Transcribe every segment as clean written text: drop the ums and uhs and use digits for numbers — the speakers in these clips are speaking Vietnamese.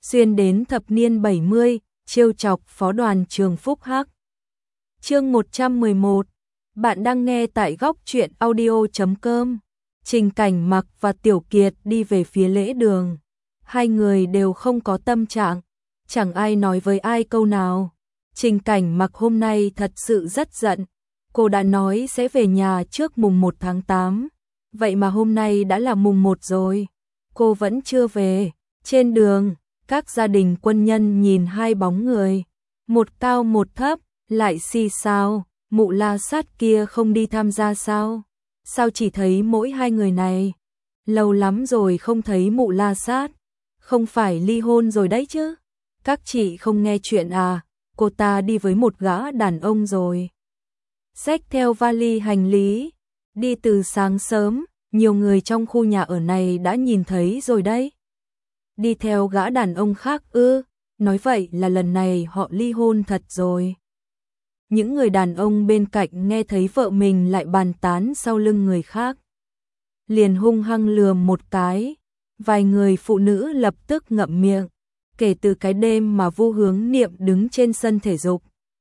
xuyên đến thập niên 70, trêu chọc phó đoàn trường Phúc Hắc. Chương 111. Bạn đang nghe tại góc truyện audio.com. Trình Cảnh Mặc và Tiểu Kiệt đi về phía lễ đường. Hai người đều không có tâm trạng, chẳng ai nói với ai câu nào. Trình Cảnh Mặc hôm nay thật sự rất giận. Cô đã nói sẽ về nhà trước mùng 1 tháng 8. Vậy mà hôm nay đã là mùng 1 rồi. Cô vẫn chưa về. Trên đường, các gia đình quân nhân nhìn hai bóng người. Một cao một thấp, lại xì xào. Mụ La Sát kia không đi tham gia sao? Sao chỉ thấy mỗi hai người này? Lâu lắm rồi không thấy mụ La Sát. Không phải ly hôn rồi đấy chứ? Các chị không nghe chuyện à? Cô ta đi với một gã đàn ông rồi. Xách theo vali hành lý. Đi từ sáng sớm, nhiều người trong khu nhà ở này đã nhìn thấy rồi đấy. Đi theo gã đàn ông khác ư? Nói vậy là lần này họ ly hôn thật rồi. Những người đàn ông bên cạnh nghe thấy vợ mình lại bàn tán sau lưng người khác, liền hung hăng lườm một cái. Vài người phụ nữ lập tức ngậm miệng. Kể từ cái đêm mà Vu Hướng Niệm đứng trên sân thể dục,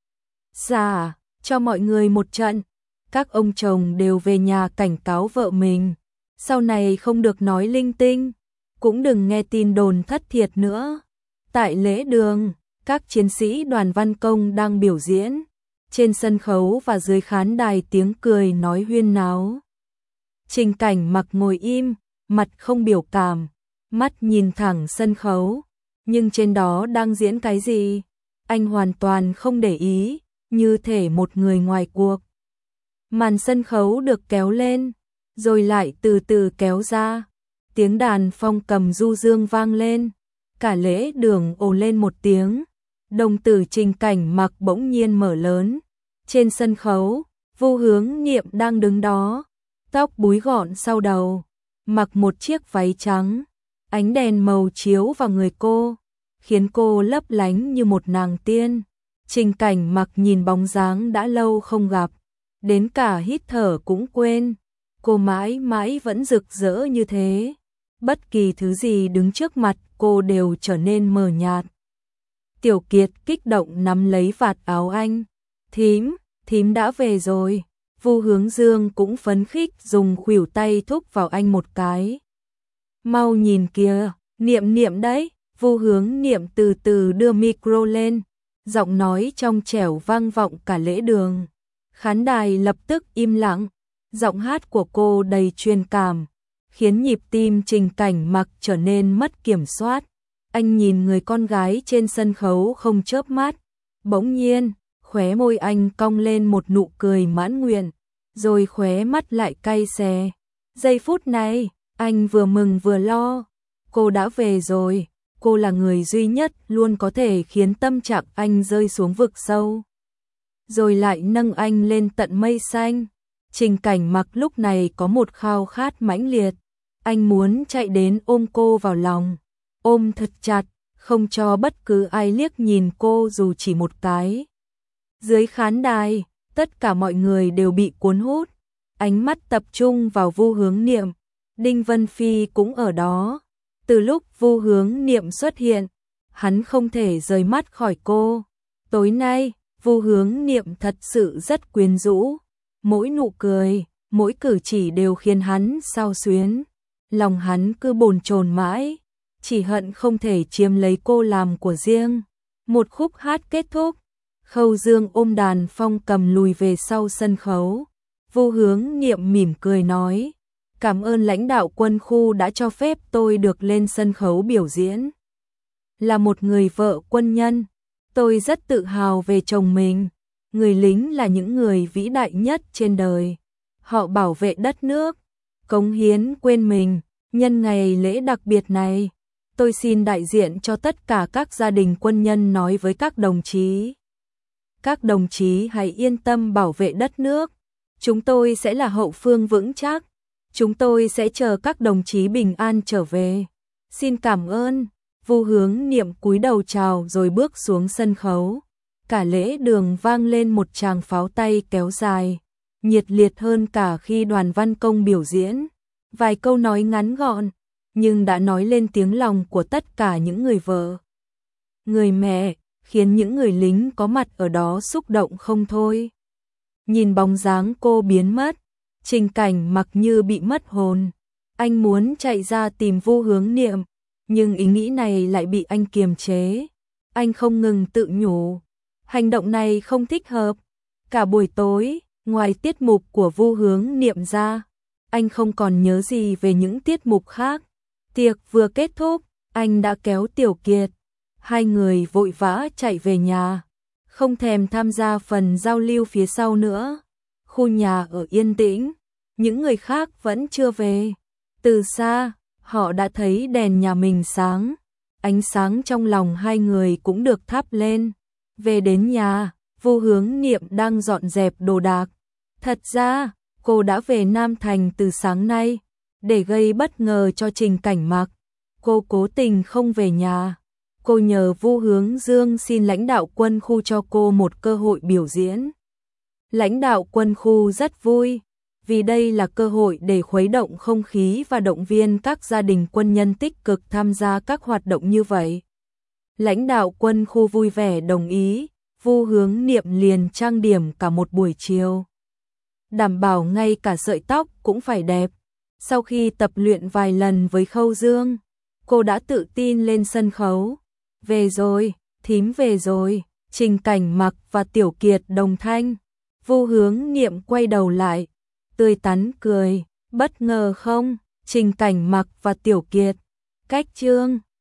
dạ, cho mọi người một trận, các ông chồng đều về nhà cảnh cáo vợ mình, sau này không được nói linh tinh, cũng đừng nghe tin đồn thất thiệt nữa. Tại lễ đường, các chiến sĩ đoàn văn công đang biểu diễn. Trên sân khấu và dưới khán đài tiếng cười nói huyên náo. Trình Cảnh Mặc ngồi im, mặt không biểu cảm, mắt nhìn thẳng sân khấu. Nhưng trên đó đang diễn cái gì? Anh hoàn toàn không để ý, như thể một người ngoài cuộc. Màn sân khấu được kéo lên, rồi lại từ từ kéo ra. Tiếng đàn phong cầm du dương vang lên. Cả lễ đường ồ lên một tiếng. Đồng tử Trình Cảnh Mặc bỗng nhiên mở lớn. Trên sân khấu, Vu Hướng Niệm đang đứng đó, tóc búi gọn sau đầu, mặc một chiếc váy trắng. Ánh đèn màu chiếu vào người cô, khiến cô lấp lánh như một nàng tiên. Trình Cảnh Mặc nhìn bóng dáng đã lâu không gặp, đến cả hít thở cũng quên. Cô mãi mãi vẫn rực rỡ như thế. Bất kỳ thứ gì đứng trước mặt cô đều trở nên mờ nhạt. Tiểu Kiệt kích động nắm lấy vạt áo anh. Thím đã về rồi. Vu Hướng Dương cũng phấn khích dùng khuỷu tay thúc vào anh một cái. Mau nhìn kìa, Niệm Niệm đấy. Vu Hướng Niệm từ từ đưa micro lên, giọng nói trong trẻo vang vọng cả lễ đường. Khán đài lập tức im lặng, giọng hát của cô đầy truyền cảm, khiến nhịp tim Trình Cảnh Mặc trở nên mất kiểm soát. Anh nhìn người con gái trên sân khấu không chớp mắt, bỗng nhiên, khóe môi anh cong lên một nụ cười mãn nguyện, rồi khóe mắt lại cay xè. Giây phút này, anh vừa mừng vừa lo. Cô đã về rồi, cô là người duy nhất luôn có thể khiến tâm trạng anh rơi xuống vực sâu, rồi lại nâng anh lên tận mây xanh. Trình Cảnh Mặc lúc này có một khao khát mãnh liệt. Anh muốn chạy đến ôm cô vào lòng, ôm thật chặt, không cho bất cứ ai liếc nhìn cô dù chỉ một cái. Dưới khán đài, tất cả mọi người đều bị cuốn hút, ánh mắt tập trung vào Vu Hướng Niệm. Đinh Vân Phi cũng ở đó. Từ lúc Vu Hướng Niệm xuất hiện, hắn không thể rời mắt khỏi cô. Tối nay, Vu Hướng Niệm thật sự rất quyến rũ. Mỗi nụ cười, mỗi cử chỉ đều khiến hắn xao xuyến. Lòng hắn cứ bồn chồn mãi, chỉ hận không thể chiếm lấy cô làm của riêng. Một khúc hát kết thúc, Khâu Dương ôm đàn phong cầm lùi về sau sân khấu. Vu Hướng Niệm mỉm cười nói, cảm ơn lãnh đạo quân khu đã cho phép tôi được lên sân khấu biểu diễn. Là một người vợ quân nhân, tôi rất tự hào về chồng mình. Người lính là những người vĩ đại nhất trên đời. Họ bảo vệ đất nước, cống hiến quên mình. Nhân ngày lễ đặc biệt này, tôi xin đại diện cho tất cả các gia đình quân nhân nói với các đồng chí. Các đồng chí hãy yên tâm bảo vệ đất nước. Chúng tôi sẽ là hậu phương vững chắc. Chúng tôi sẽ chờ các đồng chí bình an trở về. Xin cảm ơn. Vu Hướng Niệm cúi đầu chào rồi bước xuống sân khấu. Cả lễ đường vang lên một tràng pháo tay kéo dài, nhiệt liệt hơn cả khi đoàn văn công biểu diễn. Vài câu nói ngắn gọn, nhưng đã nói lên tiếng lòng của tất cả những người vợ. người mẹ, khiến những người lính có mặt ở đó xúc động không thôi. Nhìn bóng dáng cô biến mất, Trình Cảnh Mặc như bị mất hồn. Anh muốn chạy ra tìm Vu Hướng Niệm, nhưng ý nghĩ này lại bị anh kiềm chế. Anh không ngừng tự nhủ, hành động này không thích hợp. Cả buổi tối, ngoài tiết mục của Vu Hướng Niệm ra, anh không còn nhớ gì về những tiết mục khác. Tiệc vừa kết thúc, anh đã kéo Tiểu Kiệt. Hai người vội vã chạy về nhà, không thèm tham gia phần giao lưu phía sau nữa. Khu nhà ở yên tĩnh, những người khác vẫn chưa về. Từ xa, họ đã thấy đèn nhà mình sáng. Ánh sáng trong lòng hai người cũng được thắp lên. Về đến nhà, Vu Hướng Niệm đang dọn dẹp đồ đạc. Thật ra, cô đã về Nam Thành từ sáng nay. Để gây bất ngờ cho Trình Cảnh Mặc, cô cố tình không về nhà. Cô nhờ Vu Hướng Dương xin lãnh đạo quân khu cho cô một cơ hội biểu diễn. Lãnh đạo quân khu rất vui, vì đây là cơ hội để khuấy động không khí và động viên các gia đình quân nhân tích cực tham gia các hoạt động như vậy. Lãnh đạo quân khu vui vẻ đồng ý, Vu Hướng Niệm liền trang điểm cả một buổi chiều. Đảm bảo ngay cả sợi tóc cũng phải đẹp. Sau khi tập luyện vài lần với Khâu Dương, cô đã tự tin lên sân khấu. Về rồi, thím về rồi, Trình Cảnh Mặc và Tiểu Kiệt đồng thanh. Vu Hướng Niệm quay đầu lại, tươi tắn cười, bất ngờ không? Trình Cảnh Mặc và Tiểu Kiệt, cách chương